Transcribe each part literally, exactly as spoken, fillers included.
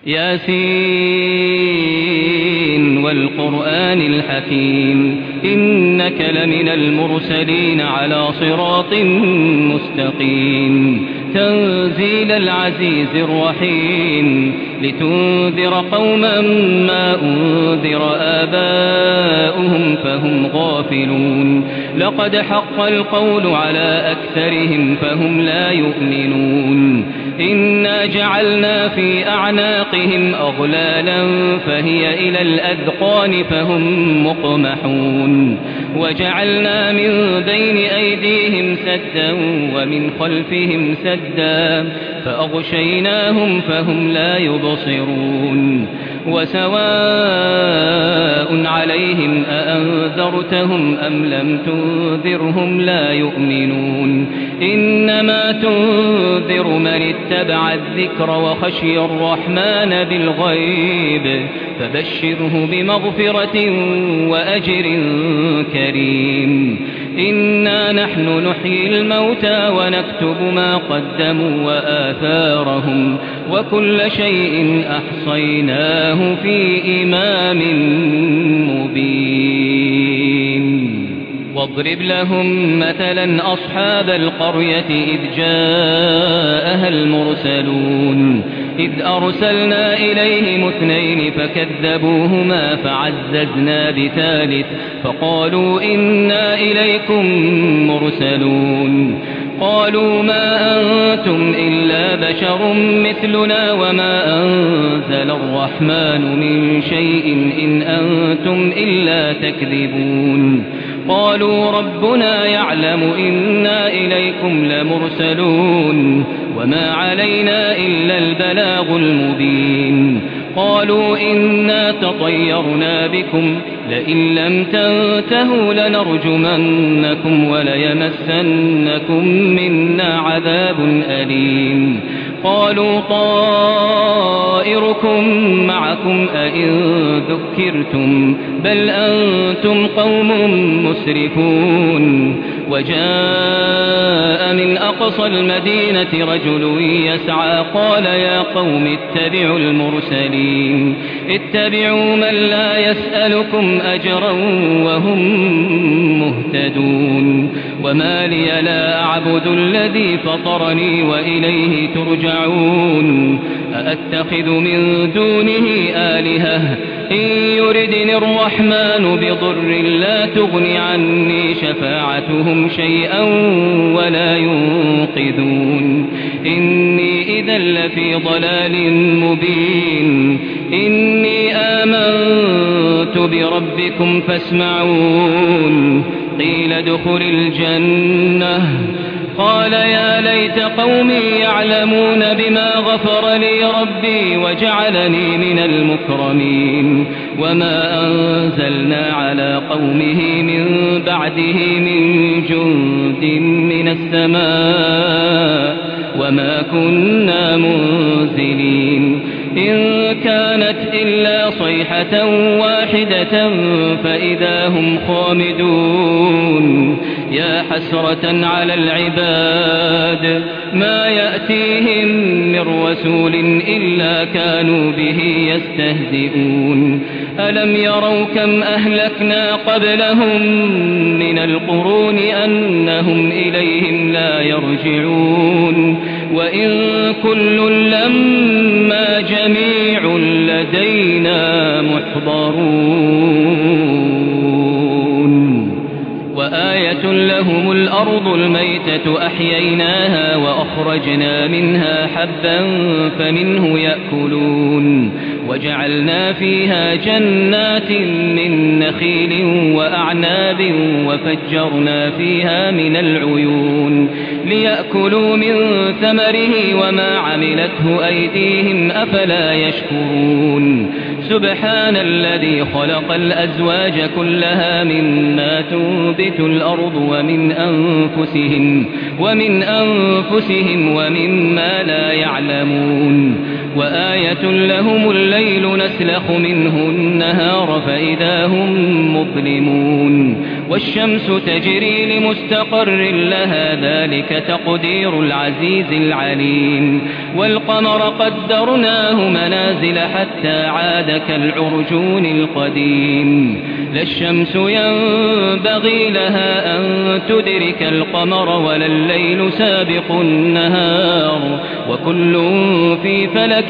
ياسين والقرآن الحكيم إنك لمن المرسلين على صراط مستقيم تنزيل العزيز الرحيم لتنذر قوما ما أنذر آباؤهم فهم غافلون لقد حق القول على أكثرهم فهم لا يؤمنون إنا جعلنا في أعناقهم أغلالا فهي إلى الأذقان فهم مقمحون وجعلنا من بين أيديهم سدا ومن خلفهم سدا فأغشيناهم فهم لا يبصرون وسواء عليهم أأنذرتهم أم لم تنذرهم لا يؤمنون إنما تنذر من اتبع الذكر وخشي الرحمن بالغيب فبشره بمغفرة وأجر كريم إنا نحن نحيي الموتى ونكتب ما قدموا وآثارهم وكل شيء أحصيناه في إمام مبين واضرب لهم مثلا أصحاب القرية إذ جاءها المرسلون إذ أرسلنا إليهم اثنين فكذبوهما فعززنا بثالث فقالوا إنا إليكم مرسلون قالوا ما أنتم إلا بشر مثلنا وما أنزل الرحمن من شيء إن أنتم إلا تكذبون قالوا ربنا يعلم إنا إليكم لمرسلون وما علينا إلا البلاغ المبين قالوا إنا تطيرنا بكم لئن لم تنتهوا لنرجمنكم وليمسنكم منا عذاب أليم قالوا طائركم معكم أئن ذكرتم بل أنتم قوم مسرفون وجاء من أقصى المدينة رجل يسعى قال يا قوم اتبعوا المرسلين اتبعوا من لا يسألكم أجرا وهم مهتدون وما لي لا أعبد الذي فطرني وإليه ترجعون أأتخذ من دونه آلهة إن يردني الرحمن بضر لا تغن عني شفاعتهم شيئا ولا ينقذون إني إذا لفي ضلال مبين إني آمنت بربكم فاسمعون قيل ادخل الجنة قال يا ليت قومي يعلمون بما غفر لي ربي وجعلني من المكرمين وما أنزلنا على قومه من بعده من جند من السماء وما كنا منزلين إن كانت إلا صيحة واحدة فإذا هم خامدون يا حسرة على العباد ما يأتيهم من رسول إلا كانوا به يستهزئون ألم يروا كم أهلكنا قبلهم من القرون أنهم إليهم لا يرجعون وإن كل لما جميع لدينا محضرون وآية لهم الأرض الميتة أحييناها وأخرجنا منها حبا فمنه يأكلون وجعلنا فيها جنات من نخيل وأعناب وفجرنا فيها من العيون ليأكلوا من ثمره وما عملته أيديهم أفلا يشكرون سبحان الذي خلق الأزواج كلها مما تنبت الأرض ومن أنفسهم ومن أنفسهم ومما لا يعلمون وآية لهم الليل نسلخ منه النهار فإذا هم مظلمون والشمس تجري لمستقر لها ذلك تقدير العزيز العليم والقمر قدرناه منازل حتى عاد كالعرجون القديم لا الشمس ينبغي لها أن تدرك القمر ولا الليل سابق النهار وكل في فلك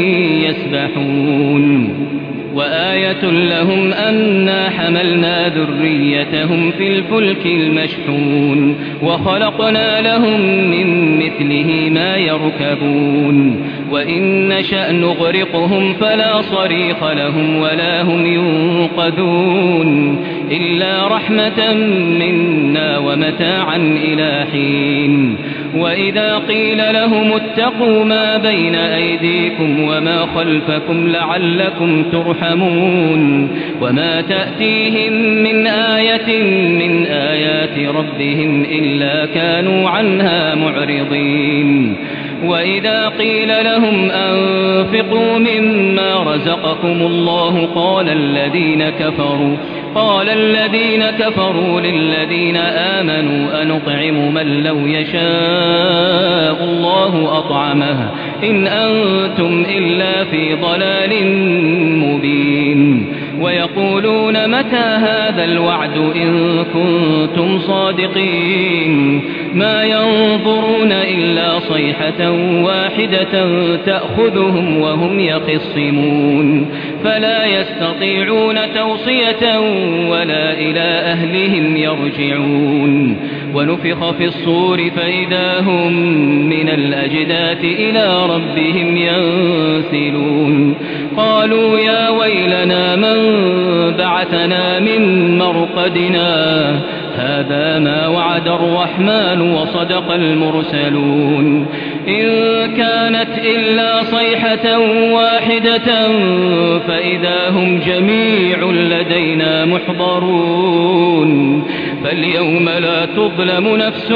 يسبحون وآية لهم أنا حملنا ذريتهم في الفلك المشحون وخلقنا لهم من مثله ما يركبون وإن نشأ نغرقهم فلا صريخ لهم ولا هم ينقذون إلا رحمة منا ومتاعا إلى حين وإذا قيل لهم اتقوا ما بين أيديكم وما خلفكم لعلكم ترحمون وما تأتيهم من آية من آيات ربهم إلا كانوا عنها معرضين وإذا قيل لهم أنفقوا مما رزقكم الله قال الذين كفروا قال الذين كفروا للذين آمنوا أنطعم من لو يشاء الله أطعمه إن أنتم إلا في ضلال مبين ويقولون متى هذا الوعد إن كنتم صادقين ما ينظرون إلا صيحة واحدة تأخذهم وهم يخصمون فلا يستطيعون توصية ولا إلى أهلهم يرجعون ونفخ في الصور فإذا هم من الأجداث إلى ربهم ينسلون قالوا يا ويلنا من بعثنا من مرقدنا هذا ما وعد الرحمن وصدق المرسلون إن كانت إلا صيحة واحدة فإذا هم جميع لدينا محضرون فاليوم لا تظلم نفس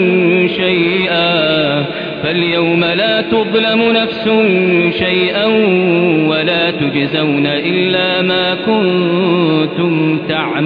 شيئا فاليوم لا تظلم نفس شيئا ولا تجزون إلا ما كنتم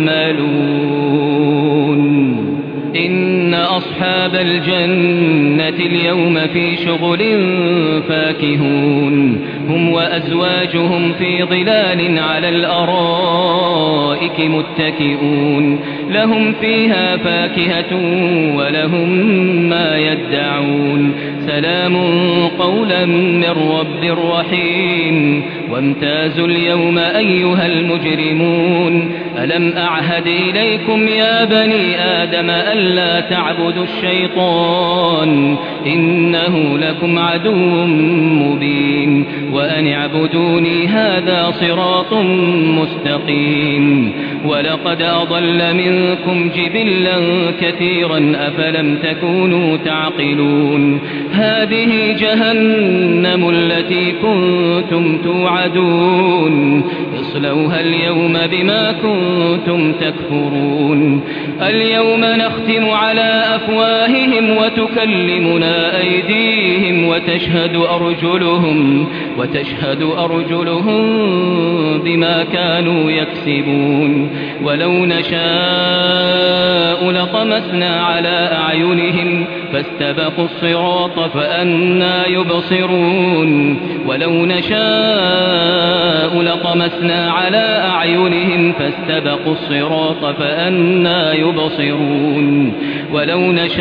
تعملون إن أصحاب الجنة اليوم في شغل فاكهون هم وأزواجهم في ظلال على الأرائك متكئون لهم فيها فاكهة ولهم ما يدعون سلام قولا من رب رحيم وامتازوا اليوم أيها المجرمون ألم أعهد إليكم يا بني آدم ألا تعبدوا الشيطان إنه لكم عدو مبين وأن اعبدوني هذا صراط مستقيم ولقد أضل منكم جبلا كثيرا أفلم تكونوا تعقلون هذه جهنم التي كنتم توعدون اصلوها اليوم بما كنتم تكفرون اليوم نختم على أفواههم وتكلمنا أيديهم وتشهد أرجلهم وتشهد أرجلهم بما كانوا يكسبون ولو نشاء لطمسنا على أعينهم فاستبقوا الصراط فأنى يبصرون ولو نشاء لطمسنا على أعينهم فاستبقوا الصراط فأنى يبصرون ولو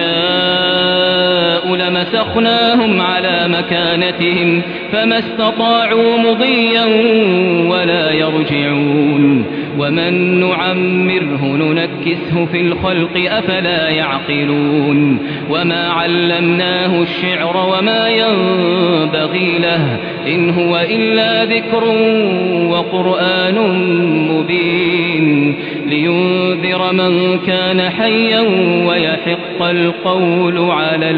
نشاء لمسخناهم على مكانتهم فما استطاعوا مضيا ولا يرجعون ومن نعمره ننكسه في الخلق أفلا يعقلون وما علمناه الشعر وما ينبغي له إن هو إلا ذكر وقرآن مبين لينذر من كان حيا ويحق القول على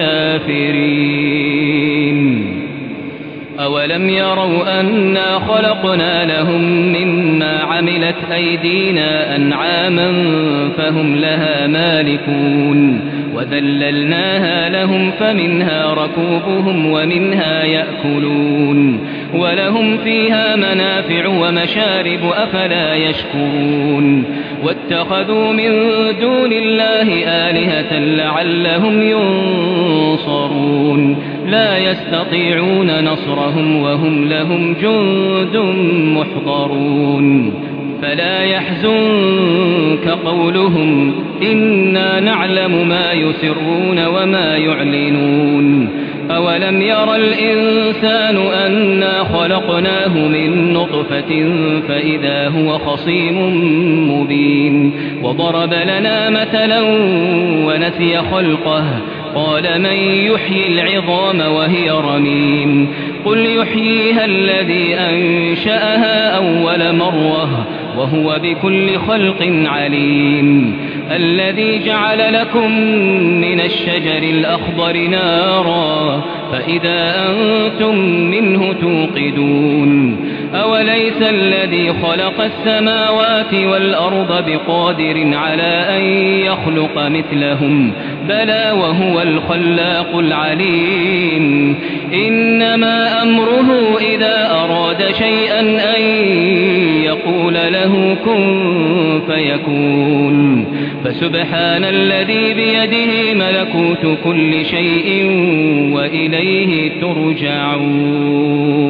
الكافرين أولم يروا أنا خلقنا لهم مما عملت أيدينا أنعاما فهم لها مالكون وذللناها لهم فمنها ركوبهم ومنها يأكلون ولهم فيها منافع ومشارب أفلا يشكرون واتخذوا من دون الله آلهة لعلهم ينصرون لا يستطيعون نصرهم وهم لهم جند محضرون فلا يحزنك قولهم إنا نعلم ما يسرون وما يعلنون أولم ير الإنسان أنا خلقناه من نطفة فإذا هو خصيم مبين وضرب لنا مثلا ونسي خلقه قال من يحيي العظام وهي رميم قل يحييها الذي أنشأها أول مرة وهو بكل خلق عليم الذي جعل لكم من الشجر الأخضر نارا فإذا أنتم منه توقدون أوليس الذي خلق السماوات والأرض بقادر على أن يخلق مثلهم بلى وهو الخلاق العليم إنما أمره إذا أراد شيئا أن يقول له كن فيكون فسبحان الذي بيده ملكوت كل شيء وإليه ترجعون